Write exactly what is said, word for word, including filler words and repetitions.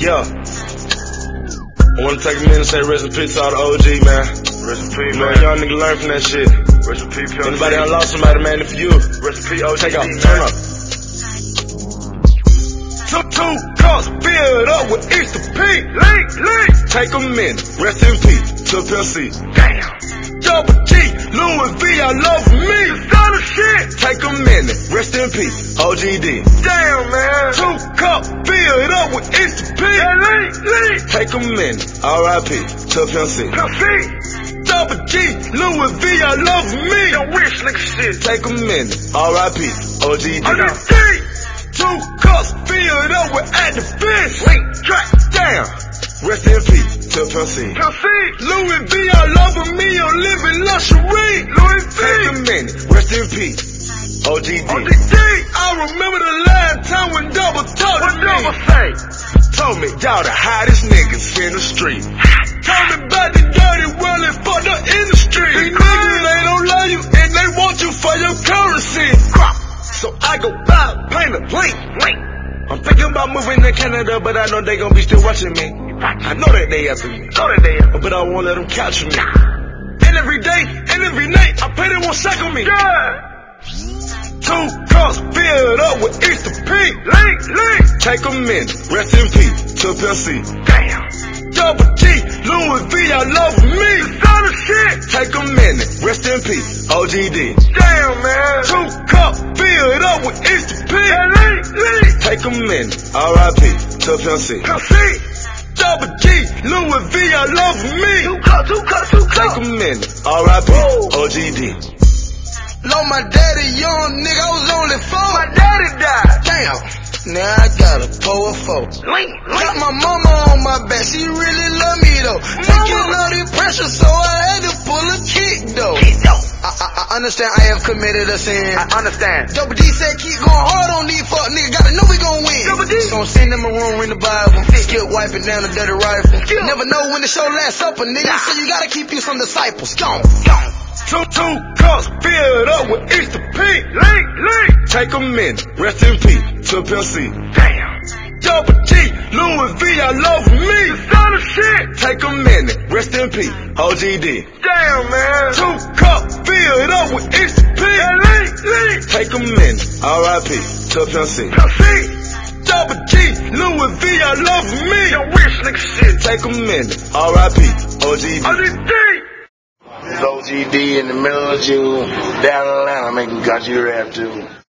Yeah. I wanna take a minute and say rest in peace to all the O G, man. Rest in peace, man. man. Young nigga learn from that shit. Rest in peace, Anybody done lost somebody, man, if you. Rest in peace, O G. Take out, man. turn up. Two, two cups filled up with Easter Pete. Link, link. Take a minute, rest in peace to P L C. Damn. Double G, Louis V, I love me. Son of shit. Take a minute, rest in peace, O G D. Damn, man. Two cups filled up with Easter Pete. Yeah, link, link. Take a minute, R I P to P L C. P L C. Double G, Louis V, I love me. Yo, rich nigga shit. Take a minute, R I P O G D. O G D. Two cups filled up with active fish. Link, track. Damn, rest in peace to P L C. P L C. Louis V, I love me, I'm living luxury. Louis V. Take a minute, rest in peace, O G D. O G D. I remember the last time when Double talked What to me. Double say? Told me y'all the hottest niggas in the street. Told me about the dirty world and fuck the industry. These niggas, they don't love you and they want you for your currency. So I go buy, paint a link, link. I'm thinking about moving to Canada, but I know they gon' be still watching me. I know that they after me, Know that they are. but I won't let them catch me. And every day, and every night, I pray they won't shackle me. Yeah. Two cups filled up with Easter Pete. Link, link. Take a minute, rest in peace to P L C. Damn. Double G, Louis V, I love me. Son of shit. Take a minute, rest in peace, O G D. Damn, man. Two cups filled up with Easter Pete. Yeah, link, link. Take a minute, R I P to P L C. P L C. Double G, Louis V, I love me. Two cups, two cups, two cups. Take a minute, R I P O G D. Love my daddy, young nigga, I was only four. My daddy died. Damn, now I gotta pull a four. Link, Got link. my mama on my back, she really love me though. Taking all the pressure, so I had to pull a kick though. Keep though. I, I, I understand I have committed a sin. I understand. Double D said keep going hard on these fuck niggas, gotta know we gon' win. Double D. So I'm sending them a room in the Bible, skip wiping down the dirty rifle. Skip. Never know when the show lasts up, a nigga, Nah. so you gotta keep you some disciples. Gone. Gone. Two, two cups filled up with Easter Pete. Link, link. Take a minute, rest in peace to P L C. Damn. Double G, Louis V, I love me. Son of shit. Take a minute, rest in peace, O G D. Damn, man. Two cups filled up with Easter Pete. Yeah, link, link. Take a minute, R I P to P L C. P L C. Double G, Louis V, I love me. Yo, rich nigga shit. Take a minute, R I P O G D. O G D. It's O G D in the middle of June, down in Atlanta, making country rap too.